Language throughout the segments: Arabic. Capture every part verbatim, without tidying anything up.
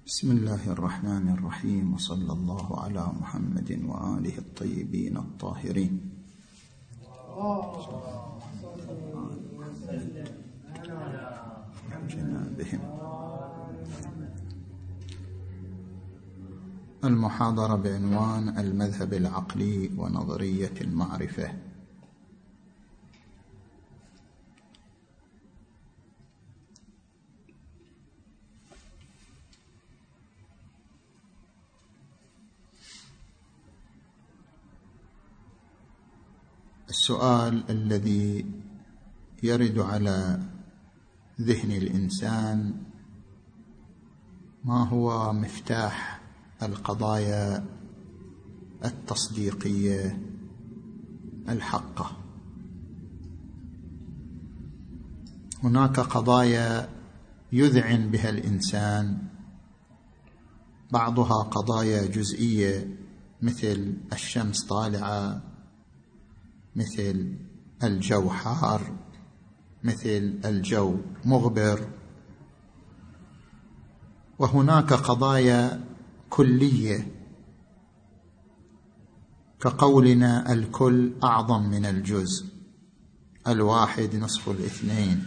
بسم الله الرحمن الرحيم، وصلى الله على محمد وآله الطيبين الطاهرين. جنابهم. المحاضرة بعنوان المذهب العقلي ونظرية المعرفة. السؤال الذي يرد على ذهن الإنسان: ما هو مفتاح القضايا التصديقية الحقة؟ هناك قضايا يذعن بها الإنسان، بعضها قضايا جزئية مثل الشمس طالعة، مثل الجو حار، مثل الجو مغبر. وهناك قضايا كلية كقولنا الكل أعظم من الجزء، الواحد نصف الاثنين.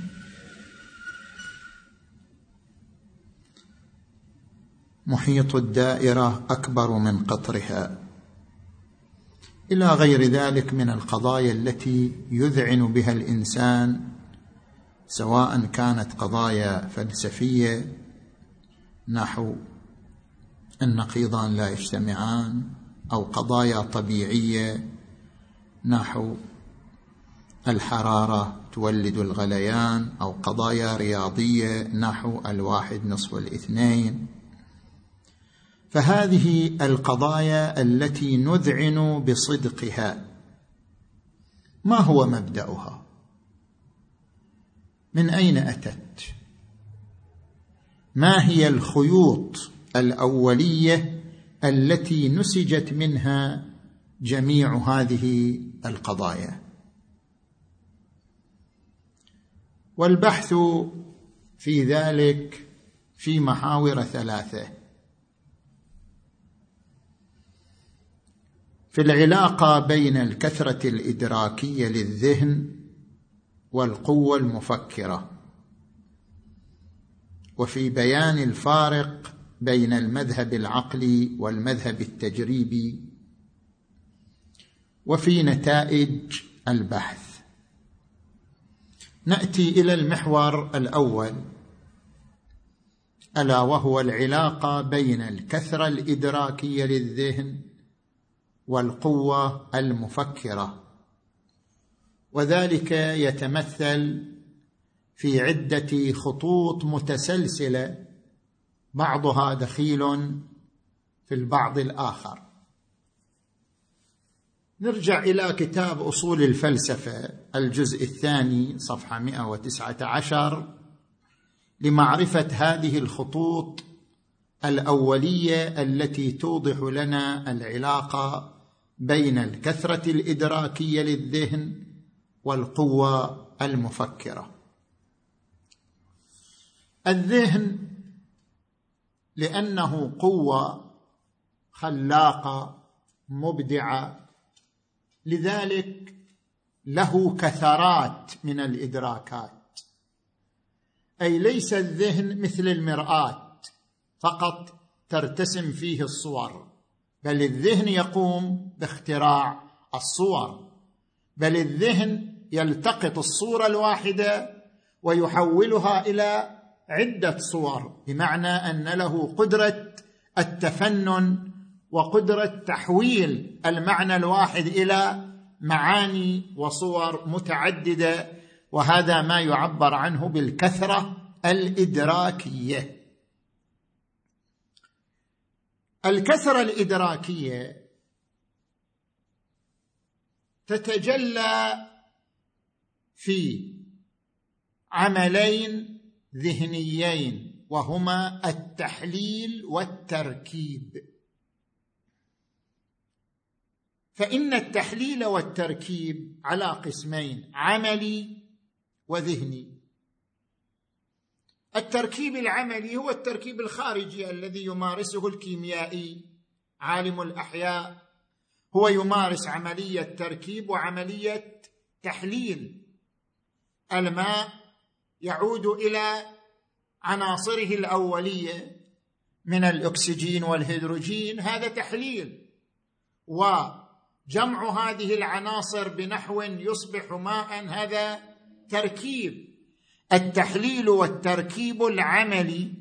محيط الدائرة أكبر من قطرها، إلى غير ذلك من القضايا التي يذعن بها الإنسان، سواء كانت قضايا فلسفية نحو النقيضان لا يجتمعان، أو قضايا طبيعية نحو الحرارة تولد الغليان، أو قضايا رياضية نحو الواحد نصف الاثنين. فهذه القضايا التي نذعن بصدقها، ما هو مبدأها؟ من أين أتت؟ ما هي الخيوط الأولية التي نسجت منها جميع هذه القضايا؟ والبحث في ذلك في محاور ثلاثة: في العلاقة بين الكثرة الإدراكية للذهن والقوة المفكرة، وفي بيان الفارق بين المذهب العقلي والمذهب التجريبي، وفي نتائج البحث. نأتي إلى المحور الأول، ألا وهو العلاقة بين الكثرة الإدراكية للذهن والقوة المفكرة، وذلك يتمثل في عدة خطوط متسلسلة بعضها دخيل في البعض الآخر. نرجع إلى كتاب أصول الفلسفة الجزء الثاني صفحة مئة وتسعة عشر لمعرفة هذه الخطوط الأولية التي توضح لنا العلاقة بين الكثرة الإدراكية للذهن والقوة المفكرة. الذهن لأنه قوة خلاقة مبدعة، لذلك له كثرات من الإدراكات، أي ليس الذهن مثل المرآة فقط ترتسم فيه الصور، بل الذهن يقوم باختراع الصور، بل الذهن يلتقط الصورة الواحدة ويحولها إلى عدة صور، بمعنى أن له قدرة التفنن وقدرة تحويل المعنى الواحد إلى معاني وصور متعددة، وهذا ما يعبر عنه بالكثرة الإدراكية. الكثرة الإدراكية تتجلى في عملين ذهنيين، وهما التحليل والتركيب. فإن التحليل والتركيب على قسمين: عملي وذهني. التركيب العملي هو التركيب الخارجي الذي يمارسه الكيميائي. عالم الأحياء هو يمارس عملية تركيب وعملية تحليل. الماء يعود إلى عناصره الأولية من الأكسجين والهيدروجين، هذا تحليل، وجمع هذه العناصر بنحو يصبح ماء، هذا تركيب. التحليل والتركيب العملي،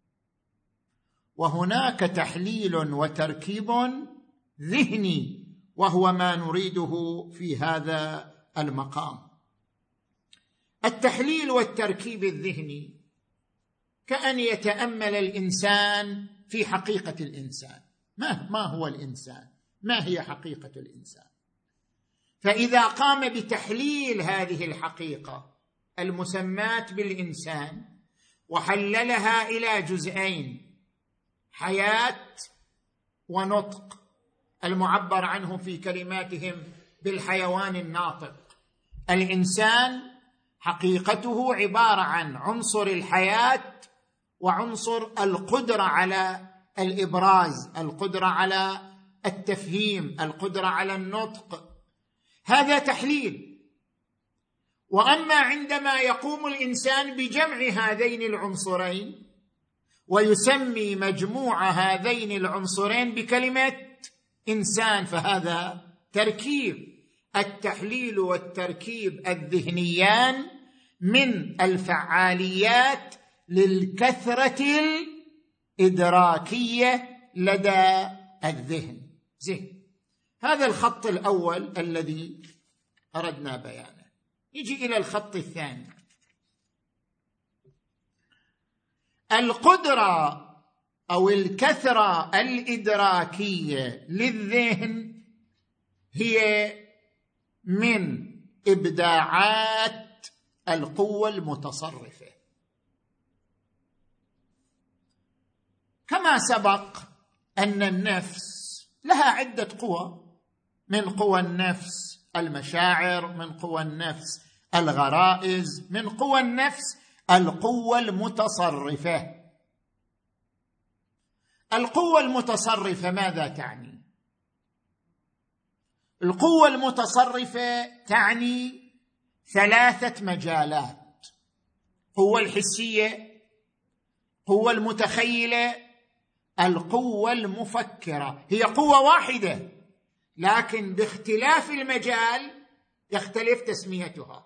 وهناك تحليل وتركيب ذهني، وهو ما نريده في هذا المقام. التحليل والتركيب الذهني كأن يتأمل الإنسان في حقيقة الإنسان. ما ما هو الإنسان؟ ما هي حقيقة الإنسان؟ فإذا قام بتحليل هذه الحقيقة المسمات بالإنسان وحللها إلى جزئين: حياة ونطق، المعبر عنه في كلماتهم بالحيوان الناطق. الإنسان حقيقته عبارة عن عنصر الحياة وعنصر القدرة على الإبراز، القدرة على التفهيم، القدرة على النطق. هذا تحليل. وأما عندما يقوم الإنسان بجمع هذين العنصرين ويسمي مجموع هذين العنصرين بكلمة إنسان، فهذا تركيب. التحليل والتركيب الذهنيان من الفعاليات للكثرة الإدراكية لدى الذهن. زين، هذا الخط الأول الذي أردنا بيانه. نجي إلى الخط الثاني. القدرة أو الكثرة الإدراكية للذهن هي من إبداعات القوة المتصرفة. كما سبق أن النفس لها عدة قوى، من قوى النفس المشاعر، من قوى النفس الغرائز، من قوى النفس القوة المتصرفة. القوة المتصرفة ماذا تعني؟ القوة المتصرفة تعني ثلاثة مجالات: القوة الحسية، القوة المتخيلة، القوة المفكرة. هي قوة واحدة لكن باختلاف المجال يختلف تسميتها.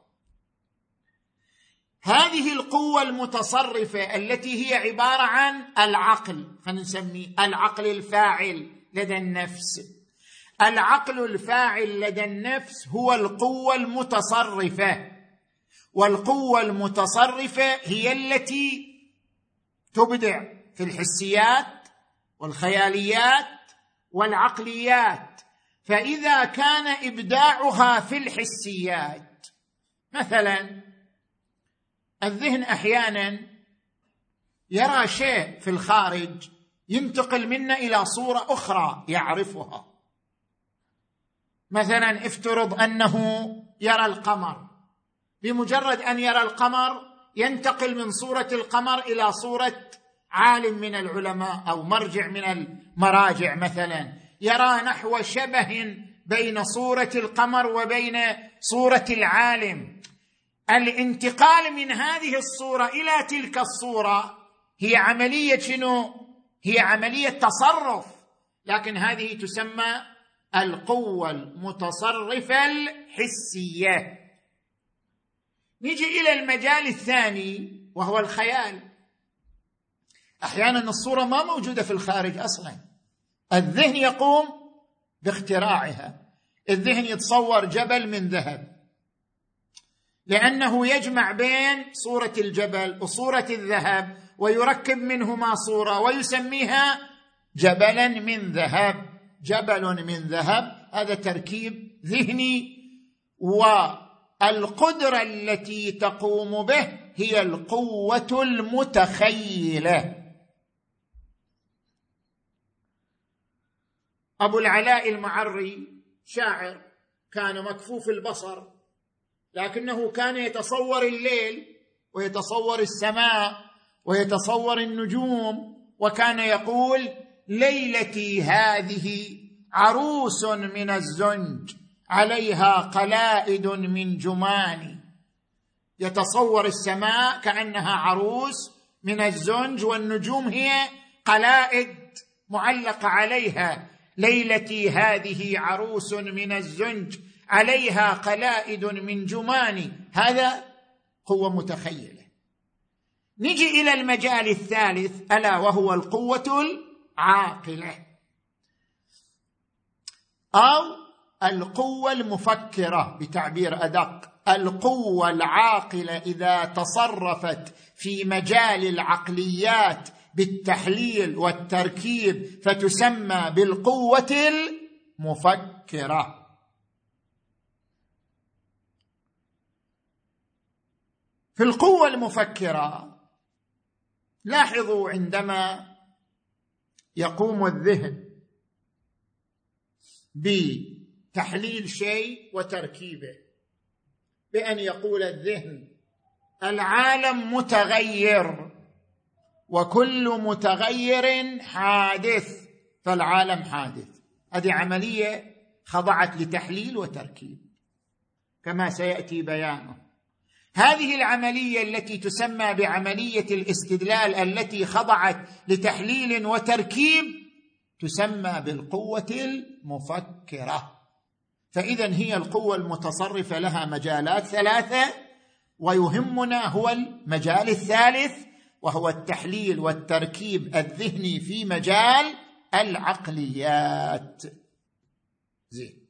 هذه القوة المتصرفة التي هي عبارة عن العقل، خلينا نسميه العقل الفاعل لدى النفس. العقل الفاعل لدى النفس هو القوة المتصرفة، والقوة المتصرفة هي التي تبدع في الحسيات والخياليات والعقليات. فإذا كان إبداعها في الحسيات، مثلا الذهن أحيانا يرى شيء في الخارج ينتقل منه إلى صورة أخرى يعرفها. مثلا افترض أنه يرى القمر، بمجرد أن يرى القمر ينتقل من صورة القمر إلى صورة عالم من العلماء أو مرجع من المراجع. مثلا يرى نحو شبه بين صورة القمر وبين صورة العالم. الانتقال من هذه الصورة إلى تلك الصورة هي عملية شنو؟ هي عملية تصرف، لكن هذه تسمى القوة المتصرفة الحسية. نيجي إلى المجال الثاني وهو الخيال. أحيانا الصورة ما موجودة في الخارج أصلا، الذهن يقوم باختراعها. الذهن يتصور جبل من ذهب لأنه يجمع بين صورة الجبل وصورة الذهب ويركب منهما صورة ويسميها جبلا من ذهب. جبل من ذهب، هذا تركيب ذهني. والقدرة التي تقوم به هي القوة المتخيلة. أبو العلاء المعري شاعر كان مكفوف البصر، لكنه كان يتصور الليل ويتصور السماء ويتصور النجوم، وكان يقول: ليلتي هذه عروس من الزنج عليها قلائد من جمان. يتصور السماء كأنها عروس من الزنج، والنجوم هي قلائد معلقة عليها. ليلتي هذه عروس من الزنج عليها قلائد من جمان. هذا قوة متخيلة. نجي إلى المجال الثالث، ألا وهو القوة العاقلة أو القوة المفكرة بتعبير أدق. القوة العاقلة إذا تصرفت في مجال العقليات بالتحليل والتركيب فتسمى بالقوة المفكرة. في القوة المفكرة لاحظوا عندما يقوم الذهن بتحليل شيء وتركيبه، بأن يقول الذهن: العالم متغير وكل متغير حادث، فالعالم حادث. هذه عملية خضعت لتحليل وتركيب كما سيأتي بيانه. هذه العملية التي تسمى بعملية الاستدلال التي خضعت لتحليل وتركيب تسمى بالقوة المفكرة. فإذن هي القوة المتصرفة، لها مجالات ثلاثة، ويهمنا هو المجال الثالث وهو التحليل والتركيب الذهني في مجال العقليات. زين،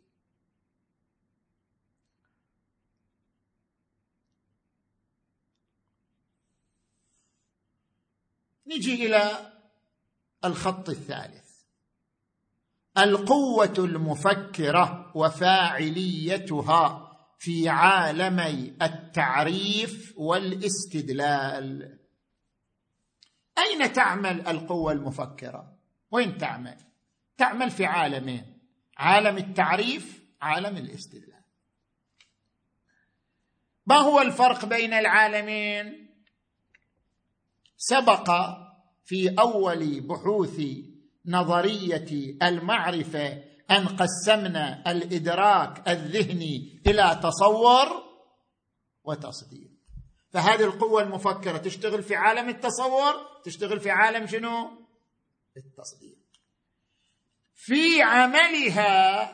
نجي إلى الخط الثالث، القوة المفكرة وفاعليتها في عالمي التعريف والاستدلال. أين تعمل القوة المفكرة؟ وين تعمل؟ تعمل في عالمين: عالم التعريف، عالم الاستدلال. ما هو الفرق بين العالمين؟ سبق في أول بحوث نظرية المعرفة أن قسمنا الإدراك الذهني إلى تصور وتصديق. فهذه القوة المفكرة تشتغل في عالم التصور، تشتغل في عالم شنو؟ التصديق. في عملها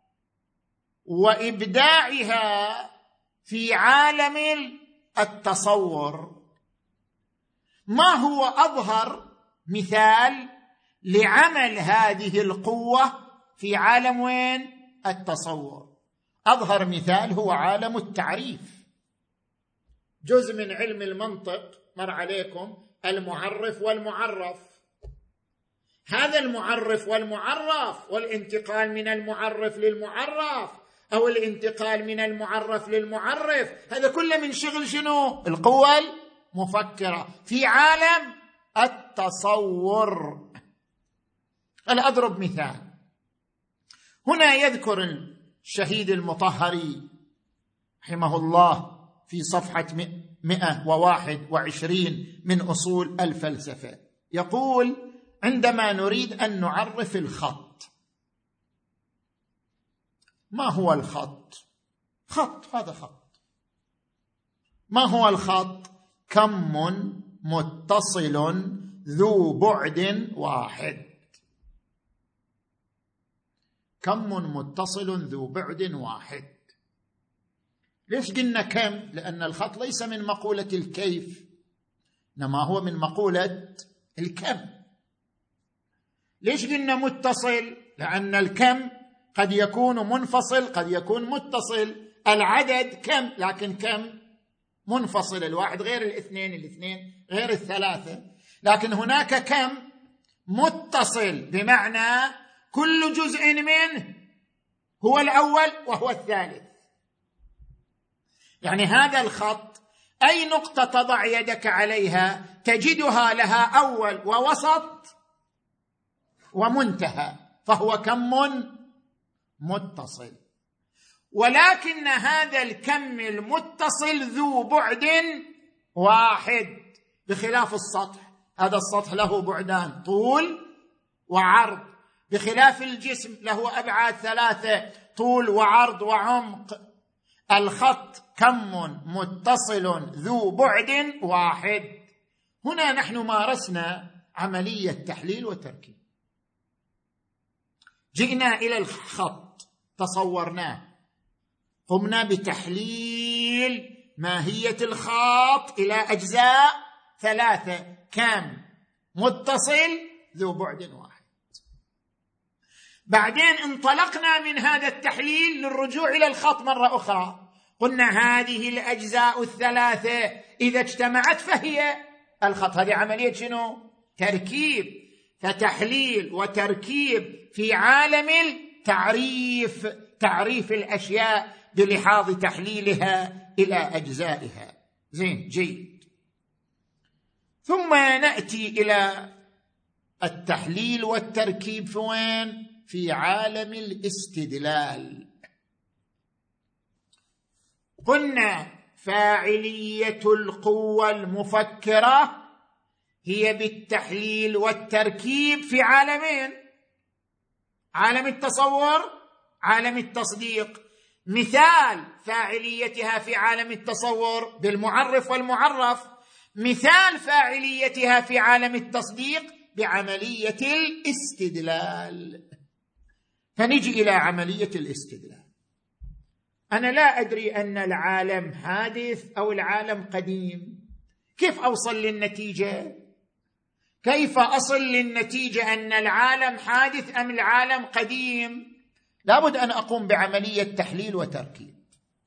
وإبداعها في عالم التصور. ما هو أظهر مثال لعمل هذه القوة في عالم وين؟ التصور. أظهر مثال هو عالم التعريف. جزء من علم المنطق مر عليكم، المعرف والمعرف. هذا المعرف والمعرف والانتقال من المعرف للمعرف أو الانتقال من المعرف للمعرف، هذا كله من شغل شنو؟ القوة المفكرة في عالم التصور. أنا أضرب مثال. هنا يذكر الشهيد المطهري رحمه الله في صفحة مئة وواحد وعشرين من أصول الفلسفة، يقول: عندما نريد أن نعرف الخط، ما هو الخط؟ خط، هذا خط. ما هو الخط؟ كم متصل ذو بعد واحد. كم متصل ذو بعد واحد. ليش قلنا كم؟ لأن الخط ليس من مقولة الكيف، إنما هو من مقولة الكم. ليش قلنا متصل؟ لأن الكم قد يكون منفصل، قد يكون متصل. العدد كم، لكن كم منفصل، الواحد غير الاثنين، الاثنين غير الثلاثة. لكن هناك كم متصل، بمعنى كل جزء منه هو الأول وهو الثالث. يعني هذا الخط أي نقطة تضع يدك عليها تجدها لها أول ووسط ومنتهى، فهو كم متصل. ولكن هذا الكم المتصل ذو بعد واحد، بخلاف السطح، هذا السطح له بعدان طول وعرض، بخلاف الجسم له أبعاد ثلاثة طول وعرض وعمق. الخط كم متصل ذو بعد واحد. هنا نحن مارسنا عملية تحليل وتركيب، جئنا إلى الخط تصورناه، قمنا بتحليل ماهية الخط إلى أجزاء ثلاثة، كم متصل ذو بعد واحد. بعدين انطلقنا من هذا التحليل للرجوع إلى الخط مرة أخرى، قلنا هذه الأجزاء الثلاثة إذا اجتمعت فهي الخط. هذه عملية شنو؟ تركيب. فتحليل وتركيب في عالم التعريف، تعريف الأشياء بلحاظ تحليلها إلى أجزائها. زين، جيد. ثم نأتي إلى التحليل والتركيب في وين؟ في عالم الاستدلال. قلنا فاعلية القوة المفكرة هي بالتحليل والتركيب في عالمين: عالم التصور، عالم التصديق. مثال فاعليتها في عالم التصور بالمعرف والمعرف، مثال فاعليتها في عالم التصديق بعملية الاستدلال. فنجي إلى عملية الاستدلال. أنا لا أدري أن العالم حادث أو العالم قديم، كيف أوصل للنتيجة؟ كيف أصل للنتيجة أن العالم حادث أم العالم قديم؟ لابد أن أقوم بعملية تحليل وتركيب.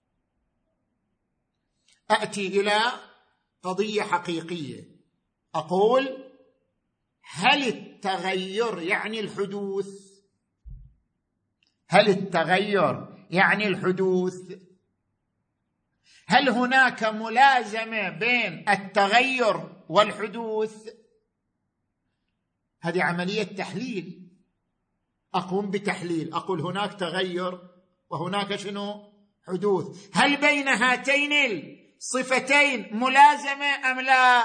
أتي إلى قضية حقيقية، أقول هل التغير يعني الحدوث؟ هل التغير يعني الحدوث؟ هل هناك ملازمة بين التغير والحدوث؟ هذه عملية تحليل. أقوم بتحليل، أقول هناك تغير وهناك شنو؟ حدوث. هل بين هاتين الصفتين ملازمة أم لا؟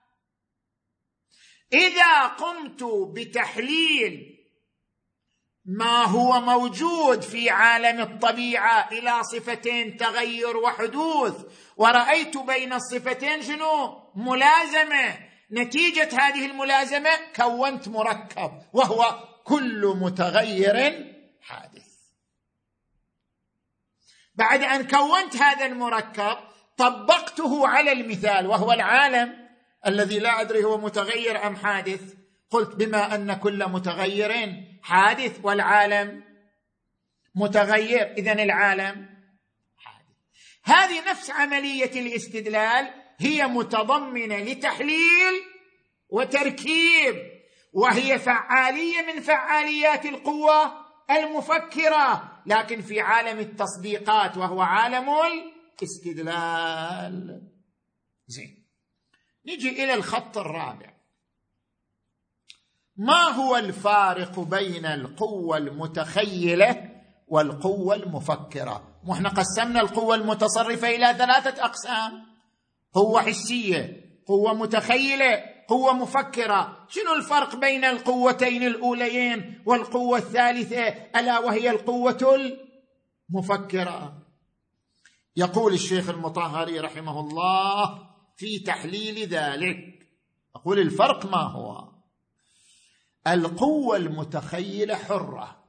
إذا قمت بتحليل ما هو موجود في عالم الطبيعة إلى صفتين تغير وحدوث، ورأيت بين الصفتين شنو؟ ملازمة، نتيجة هذه الملازمة كونت مركب وهو كل متغير حادث. بعد أن كونت هذا المركب طبقته على المثال وهو العالم الذي لا أدري هو متغير أم حادث. قلت بما أن كل متغير حادث والعالم متغير، إذن العالم حادث. هذه نفس عملية الاستدلال، هي متضمنة لتحليل وتركيب، وهي فعالية من فعاليات القوة المفكرة، لكن في عالم التصديقات وهو عالم الاستدلال. زين، نجي إلى الخط الرابع. ما هو الفارق بين القوة المتخيلة والقوة المفكرة؟ وإحنا قسمنا القوة المتصرفة إلى ثلاثة أقسام: قوة حسية، قوة متخيلة، قوة مفكرة. شنو الفرق بين القوتين الأوليين والقوة الثالثة ألا وهي القوة المفكرة؟ يقول الشيخ المطهري رحمه الله في تحليل ذلك، أقول الفرق ما هو؟ القوة المتخيلة حرة،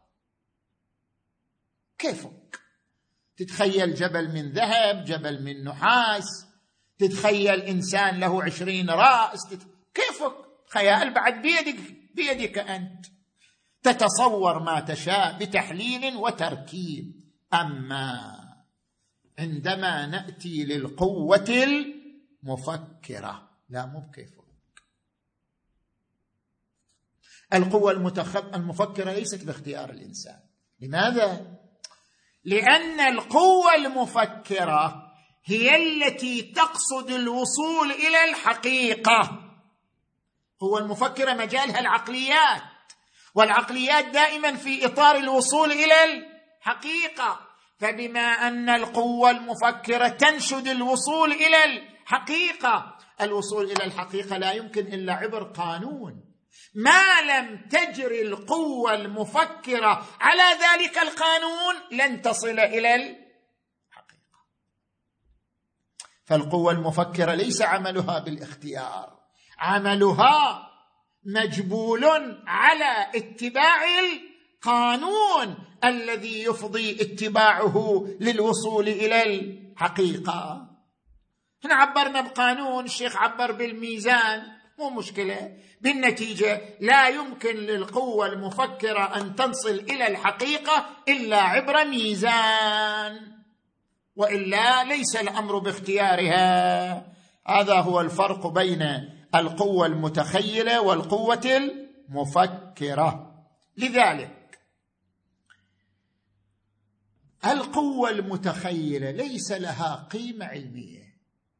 كيفك تتخيل جبل من ذهب، جبل من نحاس، تتخيل إنسان له عشرين رأس، تت... كيفك، خيال بعد بيدك، بيدك أنت تتصور ما تشاء بتحليل وتركيب. أما عندما نأتي للقوة المفكرة لا، مو بكيفك. القوة المفكرة ليست باختيار الإنسان. لماذا؟ لأن القوة المفكرة هي التي تقصد الوصول إلى الحقيقة. القوة المفكرة مجالها العقليات، والعقليات دائما في إطار الوصول إلى الحقيقة. فبما أن القوة المفكرة تنشد الوصول إلى الحقيقة. الوصول إلى الحقيقة لا يمكن إلا عبر قانون. ما لم تجري القوة المفكرة على ذلك القانون لن تصل إلى الحقيقة. فالقوة المفكرة ليس عملها بالاختيار، عملها مجبول على اتباع القانون الذي يفضي اتباعه للوصول إلى الحقيقة. هنا عبرنا بقانون، الشيخ عبر بالميزان، مو مشكلة. بالنتيجة لا يمكن للقوة المفكرة أن تصل إلى الحقيقة إلا عبر ميزان، وإلا ليس الأمر باختيارها. هذا هو الفرق بين القوة المتخيلة والقوة المفكرة. لذلك القوة المتخيلة ليس لها قيمة علمية.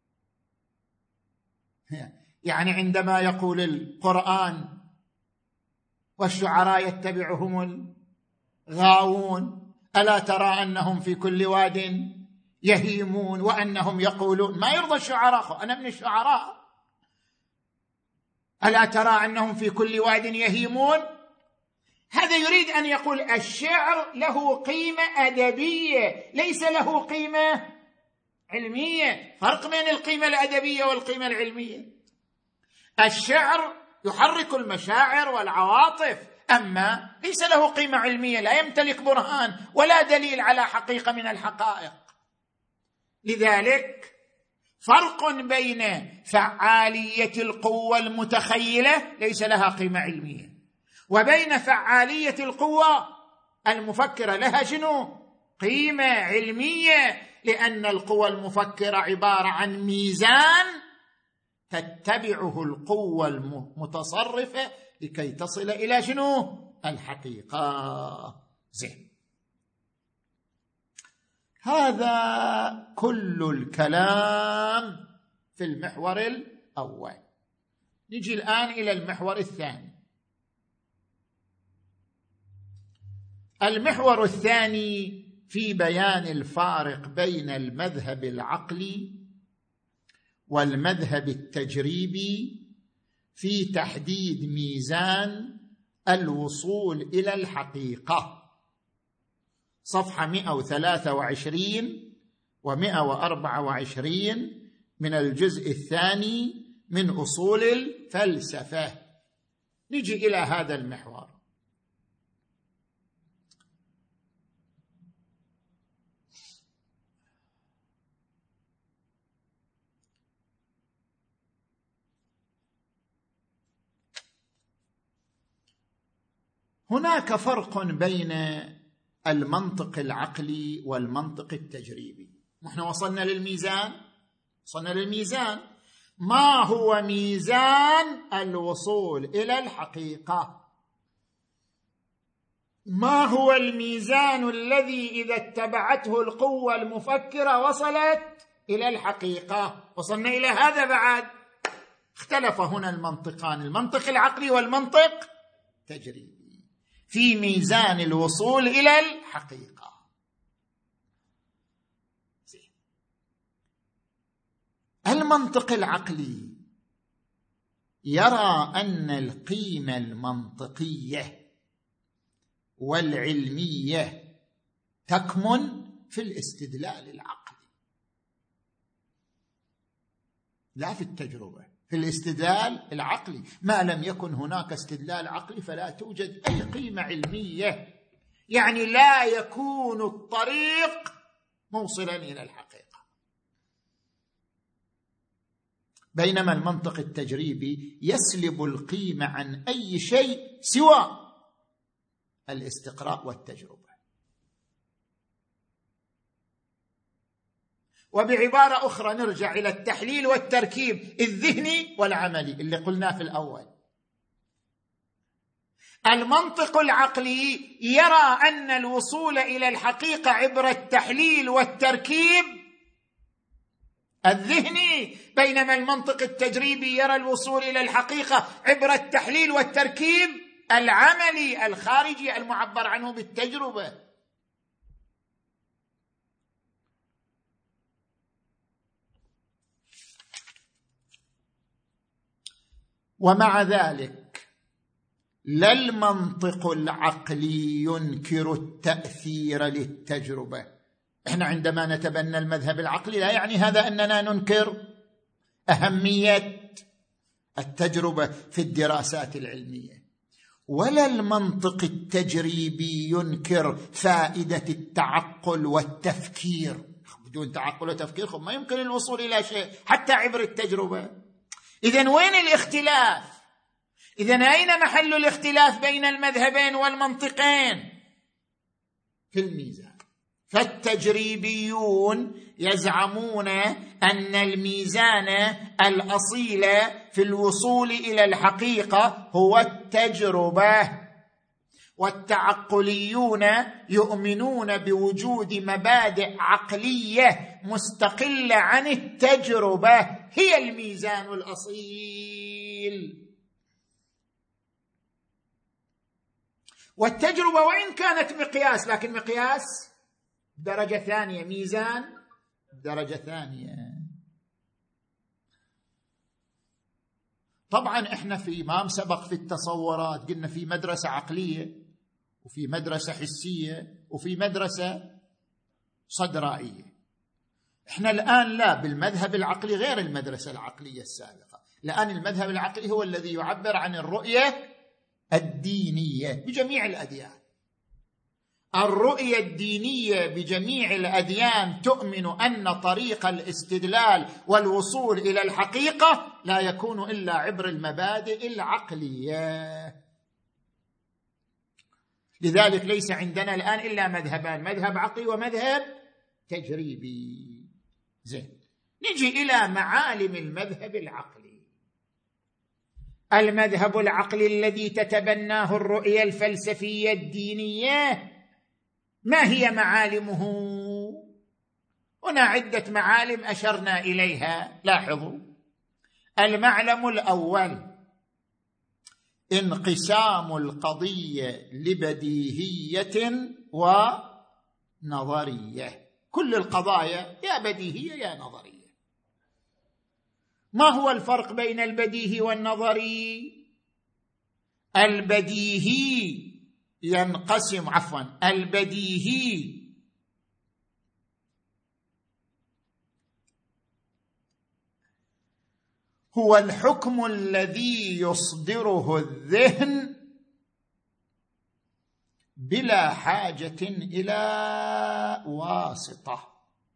يعني عندما يقول القرآن والشعراء يتبعهم الغاوون، ألا ترى أنهم في كل واد يهيمون وأنهم يقولون، ما يرضى الشعراء، أنا من الشعراء، ألا ترى أنهم في كل واد يهيمون. هذا يريد أن يقول الشعر له قيمة أدبية، ليس له قيمة علمية. فرق بين القيمة الأدبية والقيمة العلمية. الشعر يحرك المشاعر والعواطف، أما ليس له قيمة علمية، لا يمتلك برهان ولا دليل على حقيقة من الحقائق. لذلك فرق بين فعالية القوة المتخيلة ليس لها قيمة علمية، وبين فعالية القوة المفكرة لها شنو؟ قيمة علمية، لأن القوة المفكرة عبارة عن ميزان تتبعه القوة المتصرفة لكي تصل إلى شنو؟ الحقيقة. زين، هذا كل الكلام في المحور الأول. نجي الآن إلى المحور الثاني. المحور الثاني في بيان الفارق بين المذهب العقلي والمذهب التجريبي في تحديد ميزان الوصول إلى الحقيقة. صفحة مئة وثلاثة وعشرين ومئة وأربعة وعشرين من الجزء الثاني من أصول الفلسفة. نجي إلى هذا المحور. هناك فرق بين المنطق العقلي والمنطق التجريبي. نحن وصلنا للميزان، وصلنا للميزان. ما هو ميزان الوصول إلى الحقيقة؟ ما هو الميزان الذي إذا اتبعته القوة المفكرة وصلت إلى الحقيقة؟ وصلنا إلى هذا بعد. اختلف هنا المنطقان، المنطق العقلي والمنطق التجريبي، في ميزان الوصول إلى الحقيقة. المنطق العقلي يرى أن القيمة المنطقية والعلمية تكمن في الاستدلال العقلي، لا في التجربة، في الاستدلال العقلي. ما لم يكن هناك استدلال عقلي فلا توجد أي قيمة علمية، يعني لا يكون الطريق موصلا إلى الحقيقة. بينما المنطق التجريبي يسلب القيمة عن أي شيء سوى الاستقراء والتجربة. وبعبارة أخرى نرجع إلى التحليل والتركيب الذهني والعملي اللي قلناه في الأول. المنطق العقلي يرى أن الوصول إلى الحقيقة عبر التحليل والتركيب الذهني، بينما المنطق التجريبي يرى الوصول إلى الحقيقة عبر التحليل والتركيب العملي الخارجي المعبر عنه بالتجربة. ومع ذلك لا المنطق العقلي ينكر التأثير للتجربة. احنا عندما نتبنى المذهب العقلي لا يعني هذا أننا ننكر أهمية التجربة في الدراسات العلمية، ولا المنطق التجريبي ينكر فائدة التعقل والتفكير. بدون تعقل وتفكير خب ما يمكن الوصول إلى شيء حتى عبر التجربة. إذن وين الاختلاف؟ إذن أين محل الاختلاف بين المذهبين والمنطقين؟ في الميزان. فالتجريبيون يزعمون أن الميزان الأصيل في الوصول إلى الحقيقة هو التجربة، والتعقليون يؤمنون بوجود مبادئ عقلية مستقلة عن التجربة هي الميزان الأصيل. والتجربة وإن كانت مقياس لكن مقياس درجة ثانية، ميزان درجة ثانية. طبعا احنا في ما سبق في التصورات قلنا في مدرسة عقلية وفي مدرسة حسية وفي مدرسة صدرائية. احنا الآن لا، بالمذهب العقلي غير المدرسة العقلية السابقة. الآن المذهب العقلي هو الذي يعبر عن الرؤية الدينية بجميع الأديان. الرؤية الدينية بجميع الأديان تؤمن أن طريق الاستدلال والوصول إلى الحقيقة لا يكون إلا عبر المبادئ العقلية. لذلك ليس عندنا الآن إلا مذهبان، مذهب عقلي ومذهب تجريبي. زين، نجي إلى معالم المذهب العقلي. المذهب العقلي الذي تتبناه الرؤية الفلسفية الدينية ما هي معالمه؟ هنا عدة معالم أشرنا إليها. لاحظوا، المعلم الأول انقسام القضية لبديهية ونظرية. كل القضايا يا بديهية يا نظرية. ما هو الفرق بين البديهي والنظري؟ البديهي ينقسم عفوا البديهي هو الحكم الذي يصدره الذهن بلا حاجة إلى واسطة،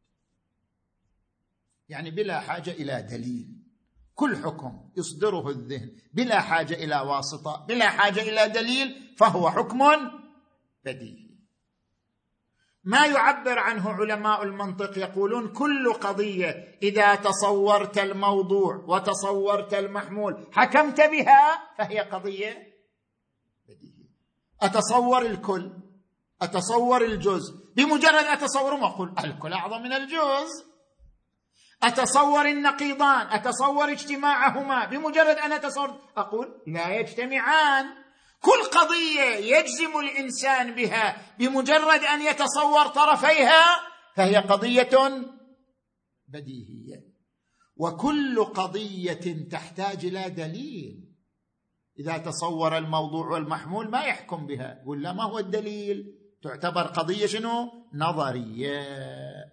يعني بلا حاجة إلى دليل. كل حكم يصدره الذهن بلا حاجة إلى واسطة بلا حاجة إلى دليل فهو حكم بديهي. ما يعبر عنه علماء المنطق يقولون كل قضية إذا تصورت الموضوع وتصورت المحمول حكمت بها فهي قضية بديهية. أتصور الكل، أتصور الجزء، بمجرد أتصور ما أقول الكل أعظم من الجزء. أتصور النقيضان، أتصور اجتماعهما، بمجرد أن أتصور أقول لا يجتمعان. كل قضية يجزم الإنسان بها بمجرد أن يتصور طرفيها فهي قضية بديهية. وكل قضية تحتاج إلى دليل. إذا تصور الموضوع والمحمول ما يحكم بها، يقول لا ما هو الدليل، تعتبر قضية شنو؟ نظرية.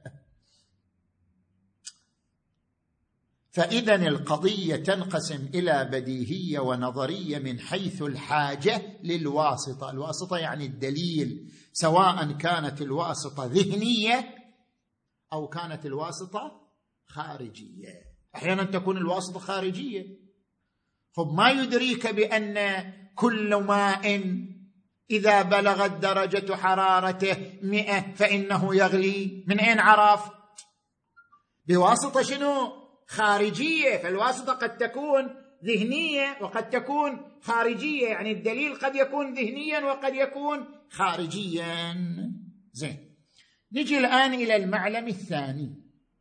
فإذن القضية تنقسم إلى بديهية ونظرية من حيث الحاجة للواسطة. الواسطة يعني الدليل، سواء كانت الواسطة ذهنية أو كانت الواسطة خارجية. أحيانا تكون الواسطة خارجية. خب ما يدريك بأن كل ماء إذا بلغت درجة حرارته مئة فإنه يغلي؟ من أين عرفت؟ بواسطة شنو؟ خارجية. فالواسطة قد تكون ذهنية وقد تكون خارجية، يعني الدليل قد يكون ذهنيا وقد يكون خارجيا. زين، نجي الآن إلى المعلم الثاني،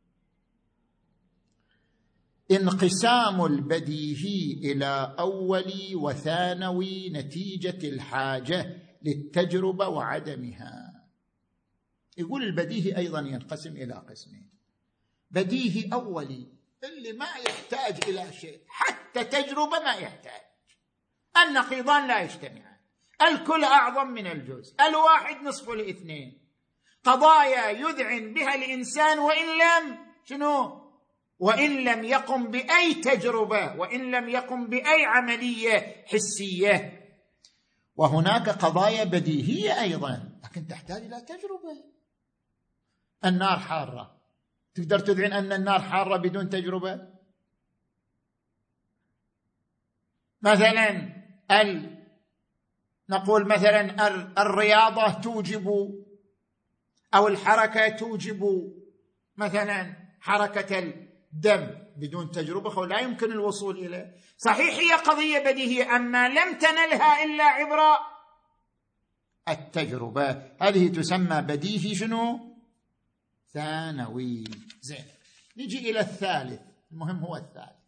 انقسام البديهي إلى أولي وثانوي نتيجة الحاجة للتجربة وعدمها. يقول البديهي أيضا ينقسم إلى قسمين: بديهي أولي اللي ما يحتاج إلى شيء، حتى حتى تجربة ما يحتاج. النقيضان لا يجتمعان، الكل أعظم من الجزء، الواحد نصف الاثنين. قضايا يذعن بها الإنسان وإن لم شنو وإن لم يقم بأي تجربة، وإن لم يقم بأي عملية حسية. وهناك قضايا بديهية أيضا لكن تحتاج إلى تجربة. النار حارة، تقدر تذعن أن النار حارة بدون تجربة؟ مثلا ال... نقول مثلا الرياضة توجب أو الحركة توجب مثلا حركة الدم بدون تجربة، لا يمكن الوصول إليه. صحيح هي قضية بديهية، أما لم تنلها إلا عبر التجربة. هذه تسمى بديهي شنو؟ ثانوي. زين، نجي إلى الثالث، المهم هو الثالث.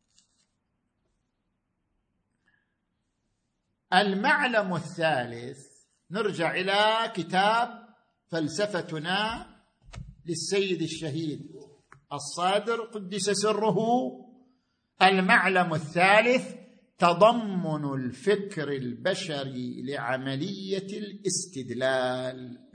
المعلم الثالث، نرجع إلى كتاب فلسفتنا للسيد الشهيد الصادر قدس سره. المعلم الثالث تضمن الفكر البشري لعملية الاستدلال.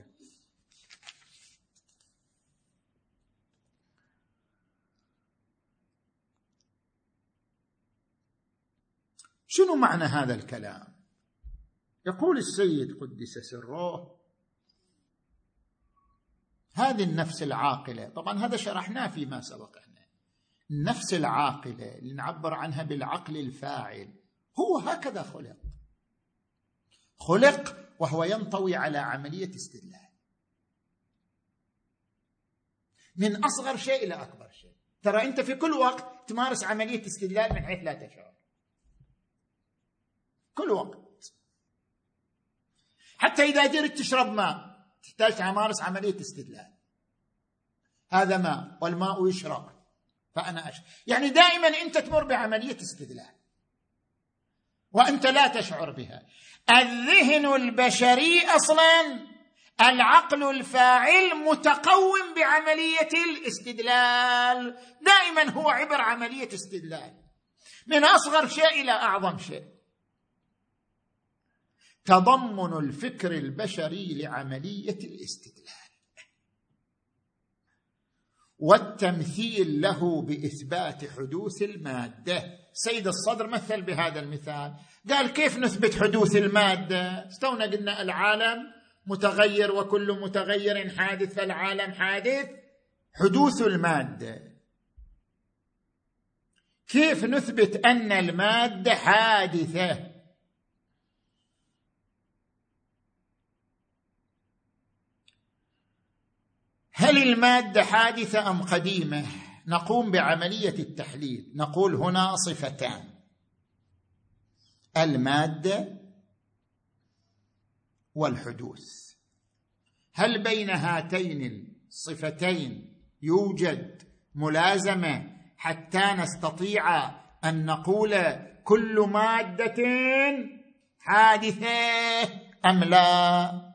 شنو معنى هذا الكلام؟ يقول السيد قدس سره: هذه النفس العاقلة، طبعا هذا شرحناه فيما سبق، احنا النفس العاقلة اللي نعبر عنها بالعقل الفاعل، هو هكذا خلق خلق وهو ينطوي على عملية استدلال من أصغر شيء إلى أكبر شيء. ترى أنت في كل وقت تمارس عملية استدلال من حيث لا تشعر، كل وقت. حتى إذا جرت تشرب ماء تحتاج تمارس عملية استدلال، هذا ماء والماء يشرب فأنا أشرب. يعني دائما أنت تمر بعملية استدلال وأنت لا تشعر بها. الذهن البشري أصلا العقل الفاعل متقوم بعملية الاستدلال، دائما هو عبر عملية استدلال من أصغر شيء إلى أعظم شيء. تضمن الفكر البشري لعملية الاستدلال والتمثيل له بإثبات حدوث المادة. سيد الصدر مثل بهذا المثال، قال كيف نثبت حدوث المادة؟ استونا قلنا العالم متغير وكل متغير حادث فالعالم حادث. حدوث المادة، كيف نثبت أن المادة حادثة؟ هل المادة حادثة أم قديمة؟ نقوم بعملية التحليل، نقول هنا صفتان: المادة والحدوث. هل بين هاتين الصفتين يوجد ملازمة حتى نستطيع أن نقول كل مادة حادثة أم لا؟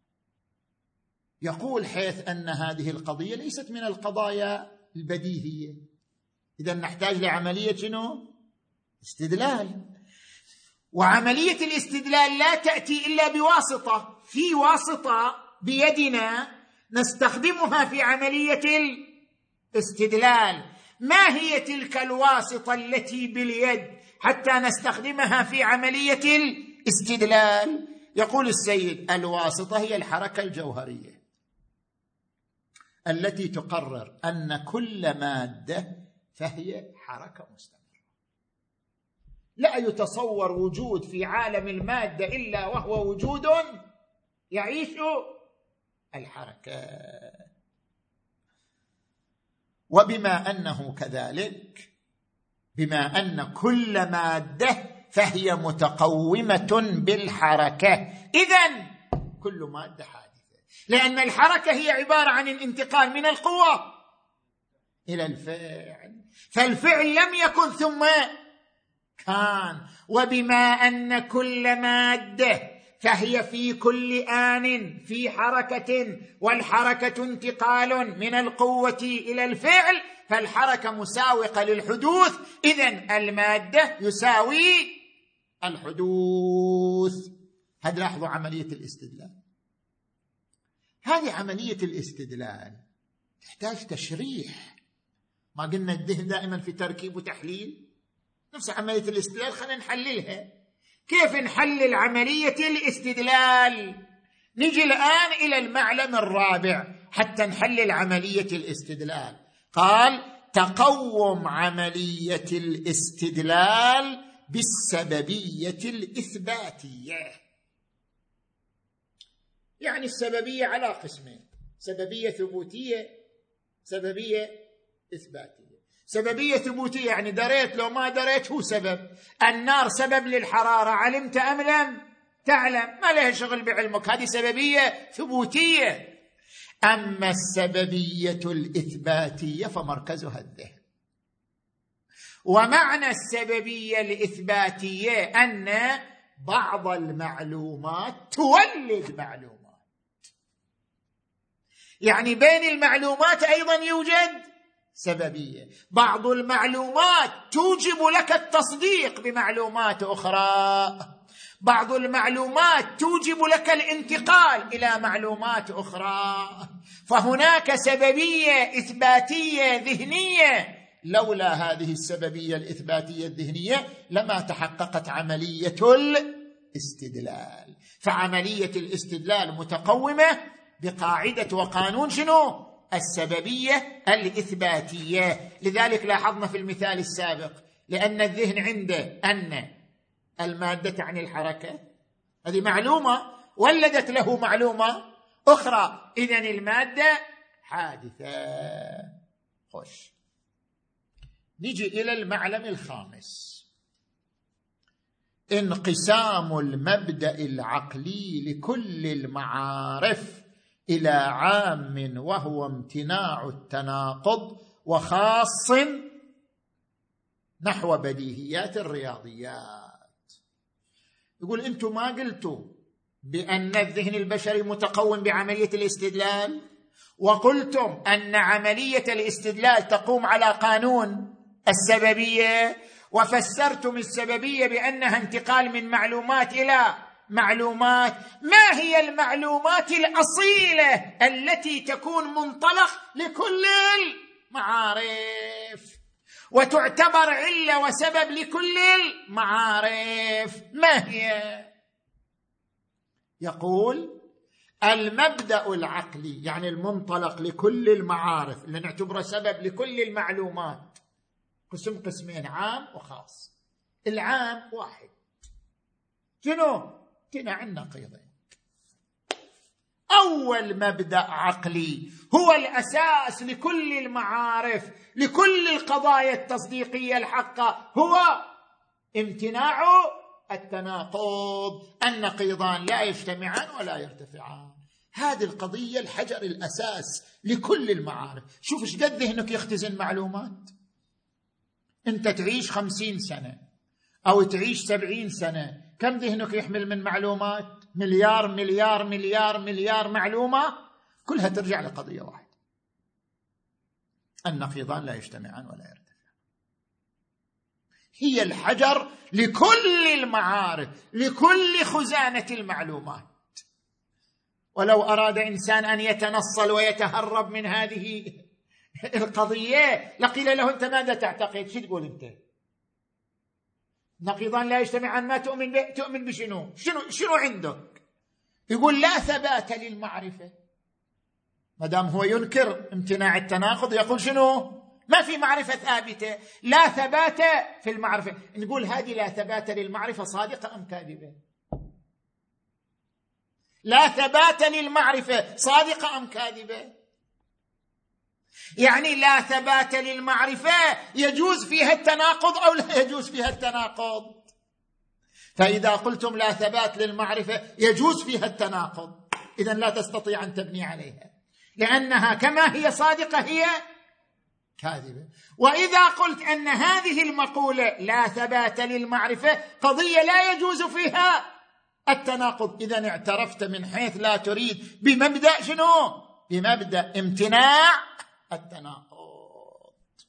يقول حيث أن هذه القضية ليست من القضايا البديهية، إذا نحتاج لعملية شنو؟ استدلال. وعملية الاستدلال لا تأتي إلا بواسطة، في واسطة بيدنا نستخدمها في عملية الاستدلال. ما هي تلك الواسطة التي باليد حتى نستخدمها في عملية الاستدلال؟ يقول السيد: الواسطة هي الحركة الجوهرية التي تقرر أن كل مادة فهي حركة مستمرة. لا يتصور وجود في عالم المادة إلا وهو وجود يعيش الحركة. وبما أنه كذلك، بما أن كل مادة فهي متقومة بالحركة، إذن كل مادة حادثة، لأن الحركة هي عبارة عن الانتقال من القوة إلى الفعل، فالفعل لم يكن ثم كان. وبما أن كل مادة فهي في كل آن في حركة، والحركة انتقال من القوة إلى الفعل، فالحركة مساوقة للحدوث، إذن المادة يساوي الحدوث. هذا لاحظوا عملية الاستدلال. هذه عملية الاستدلال تحتاج تشريح. ما قلنا الذهن دائما في تركيب وتحليل؟ نفس عملية الاستدلال خلينا نحللها. كيف نحلل عملية الاستدلال؟ نجي الآن إلى المعلم الرابع حتى نحلل عملية الاستدلال. قال: تقوم عملية الاستدلال بالسببية الإثباتية. يعني السببية على قسمين: سببية ثبوتية، سببية إثباتية. سببية ثبوتية يعني دريت لو ما دريت هو سبب. النار سبب للحرارة، علمت أم لم تعلم، ما لها شغل بعلمك، هذه سببية ثبوتية. أما السببية الإثباتية فمركزها الذهن. ومعنى السببية الإثباتية أن بعض المعلومات تولد معلومات، يعني بين المعلومات أيضا يوجد سببية. بعض المعلومات توجب لك التصديق بمعلومات أخرى، بعض المعلومات توجب لك الانتقال إلى معلومات أخرى. فهناك سببية إثباتية ذهنية. لولا هذه السببية الإثباتية الذهنية لما تحققت عملية الاستدلال. فعملية الاستدلال متقومة بقاعدة وقانون شنو؟ السببية الإثباتية. لذلك لاحظنا في المثال السابق، لأن الذهن عنده أن المادة تعني الحركة، هذه معلومة ولدت له معلومة أخرى، إذن المادة حادثة. خوش، نجي إلى المعلم الخامس: انقسام المبدأ العقلي لكل المعارف إلى عام وهو امتناع التناقض، وخاص نحو بديهيات الرياضيات. يقول: أنتم ما قلتوا بأن الذهن البشري متقوم بعملية الاستدلال، وقلتم أن عملية الاستدلال تقوم على قانون السببية، وفسرتم السببية بأنها انتقال من معلومات إلى معلومات. ما هي المعلومات الأصيلة التي تكون منطلق لكل المعارف وتعتبر علة وسبب لكل المعارف؟ ما هي؟ يقول: المبدأ العقلي يعني المنطلق لكل المعارف اللي نعتبره سبب لكل المعلومات قسم قسمين: عام وخاص. العام واحد شنو؟ تنع النقيضين. أول مبدأ عقلي هو الأساس لكل المعارف، لكل القضايا التصديقية الحقة، هو امتناع التناقض. النقيضان لا يجتمعان ولا يرتفعان. هذه القضية الحجر الأساس لكل المعارف. شوف ايش قد ذهنك يختزن معلومات. انت تعيش خمسين سنة أو تعيش سبعين سنة، كم ذهنك يحمل من معلومات؟ مليار مليار مليار مليار معلومة، كلها ترجع لقضية واحدة: النقيضان لا يجتمعان ولا يرتفعان. هي الحجر لكل المعارف، لكل خزانة المعلومات. ولو أراد إنسان أن يتنصل ويتهرب من هذه القضية لقيل له: أنت ماذا تعتقد؟ شو تقول أنت؟ نقيضان لا يجتمعان، ما تؤمن به؟ تؤمن بشنو؟ شنو شنو عندك؟ يقول: لا ثبات للمعرفة. ما دام هو ينكر امتناع التناقض يقول شنو؟ ما في معرفة ثابتة، لا ثبات في المعرفة. نقول: هذه لا ثبات للمعرفة صادقة أم كاذبة؟ لا ثبات للمعرفة صادقة أم كاذبة؟ يعني لا ثبات للمعرفة يجوز فيها التناقض أو لا يجوز فيها التناقض؟ فإذا قلتم لا ثبات للمعرفة يجوز فيها التناقض، إذن لا تستطيع أن تبني عليها، لأنها كما هي صادقة هي كاذبة. وإذا قلت أن هذه المقولة لا ثبات للمعرفة قضية لا يجوز فيها التناقض، إذن اعترفت من حيث لا تريد بمبدأ شنو؟ بمبدأ امتناع التناقض.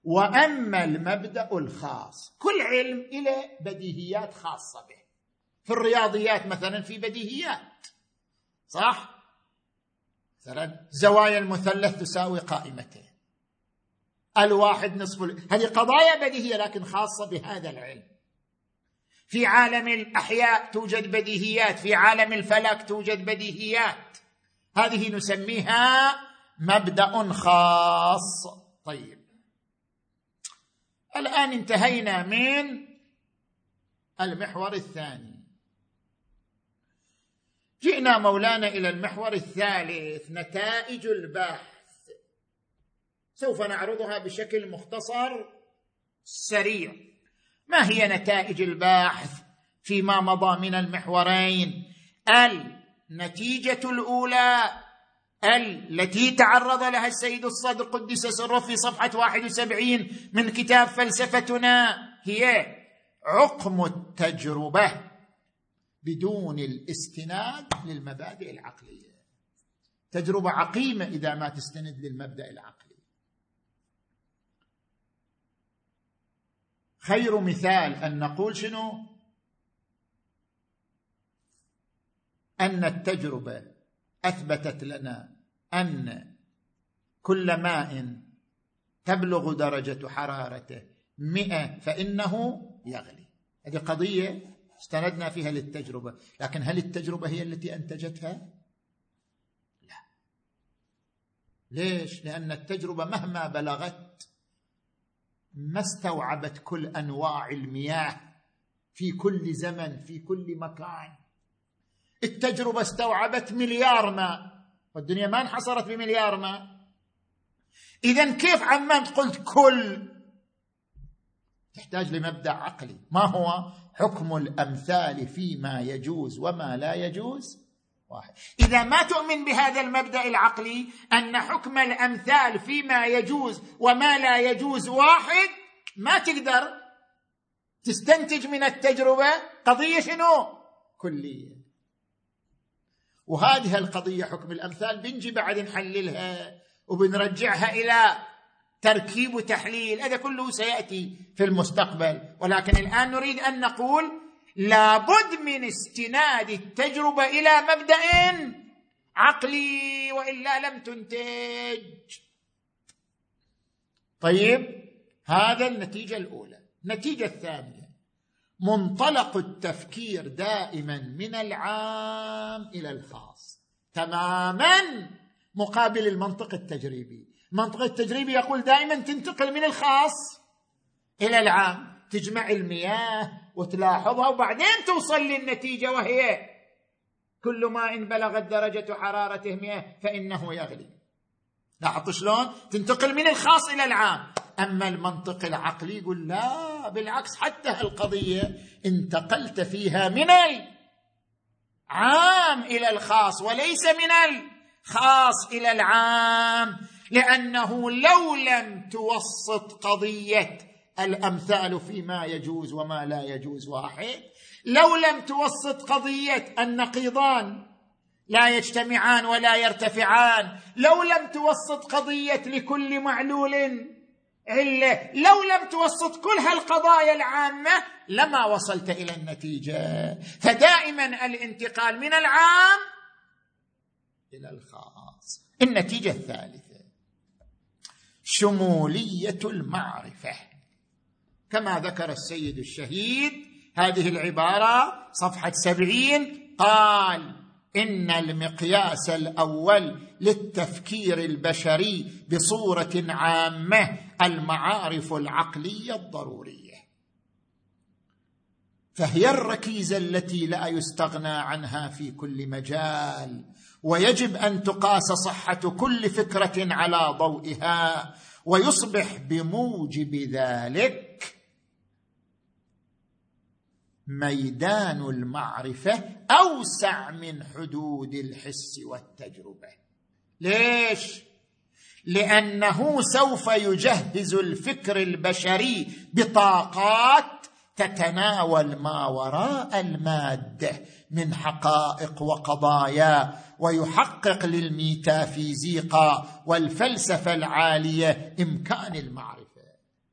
وأما المبدأ الخاص، كل علم إلى بديهيات خاصة به. في الرياضيات مثلا في بديهيات، صح؟ مثلا زوايا المثلث تساوي قائمتين، الواحد نصف ال... هذه قضايا بديهية لكن خاصة بهذا العلم. في عالم الأحياء توجد بديهيات، في عالم الفلك توجد بديهيات، هذه نسميها مبدأ خاص. طيب، الآن انتهينا من المحور الثاني، جئنا مولانا إلى المحور الثالث، نتائج البحث. سوف نعرضها بشكل مختصر سريع. ما هي نتائج البحث فيما مضى من المحورين؟ النتيجة الأولى التي تعرض لها السيد الصدر قدس سره في صفحة واحد وسبعين من كتاب فلسفتنا هي عقم التجربة بدون الاستناد للمبادئ العقلية. تجربة عقيمة إذا ما تستند للمبدأ العقلي. خير مثال أن نقول شنو؟ أن التجربة أثبتت لنا أن كل ماء تبلغ درجة حرارته مئة فإنه يغلي. هذه قضية استندنا فيها للتجربة، لكن هل التجربة هي التي أنتجتها؟ لا. ليش؟ لأن التجربة مهما بلغت ما استوعبت كل أنواع المياه في كل زمن في كل مكان. التجربة استوعبت مليار ماء والدنيا ما انحصرت بمليار ماء. إذن كيف عمان قلت كل؟ تحتاج لمبدأ عقلي. ما هو؟ حكم الأمثال فيما يجوز وما لا يجوز واحد. إذا ما تؤمن بهذا المبدأ العقلي أن حكم الأمثال فيما يجوز وما لا يجوز واحد، ما تقدر تستنتج من التجربة قضية شنو؟ كلية. وهذه القضية حكم الأمثال بنجي بعد نحللها وبنرجعها إلى تركيب وتحليل، هذا كله سيأتي في المستقبل. ولكن الآن نريد أن نقول لابد من استناد التجربة إلى مبدأ عقلي وإلا لم تنتج. طيب، هذا النتيجة الأولى. النتيجة الثانية، منطلق التفكير دائما من العام إلى الخاص، تماما مقابل المنطق التجريبي. المنطق التجريبي يقول دائما تنتقل من الخاص إلى العام، تجمع المياه وتلاحظها وبعدين توصل للنتيجة وهي كل ماء بلغت درجة حرارته مئة فإنه يغلي. لاحظت شلون؟ تنتقل من الخاص إلى العام. أما المنطق العقلي يقول لا، بالعكس، حتى القضية انتقلت فيها من العام إلى الخاص وليس من الخاص إلى العام، لأنه لو لم توسط قضية الأمثال فيما يجوز وما لا يجوز واحد، لو لم توسط قضية النقيضان لا يجتمعان ولا يرتفعان، لو لم توسط قضية لكل معلول علة، لو لم توسط كل هالقضايا العامة لما وصلت إلى النتيجة. فدائما الانتقال من العام إلى الخاص. النتيجة الثالثة، شمولية المعرفة. كما ذكر السيد الشهيد هذه العبارة صفحة سبعين، قال: إن المقياس الأول للتفكير البشري بصورة عامة المعارف العقلية الضرورية، فهي الركيزة التي لا يستغنى عنها في كل مجال، ويجب أن تقاس صحة كل فكرة على ضوئها، ويصبح بموجب ذلك ميدان المعرفة أوسع من حدود الحس والتجربة. ليش؟ لأنه سوف يجهز الفكر البشري بطاقات تتناول ما وراء المادة من حقائق وقضايا، ويحقق للميتافيزيقا والفلسفة العالية إمكان المعرفة.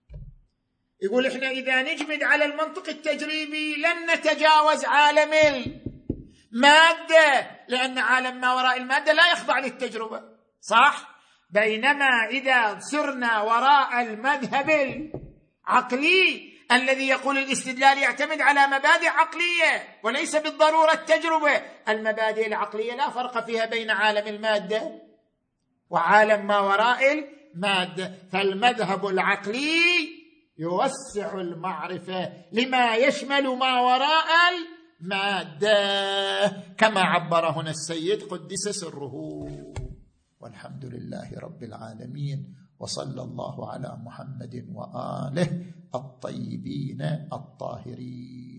يقول إحنا إذا نجمد على المنطق التجريبي لن نتجاوز عالم المادة، لأن عالم ما وراء المادة لا يخضع للتجربة، صح؟ بينما إذا سرنا وراء المذهب العقلي الذي يقول الاستدلال يعتمد على مبادئ عقلية وليس بالضرورة التجربة، المبادئ العقلية لا فرق فيها بين عالم المادة وعالم ما وراء المادة، فالمذهب العقلي يوسع المعرفة لما يشمل ما وراء المادة كما عبر هنا السيد قدس سره. والحمد لله رب العالمين، وصلى الله على محمد وآله الطيبين الطاهرين.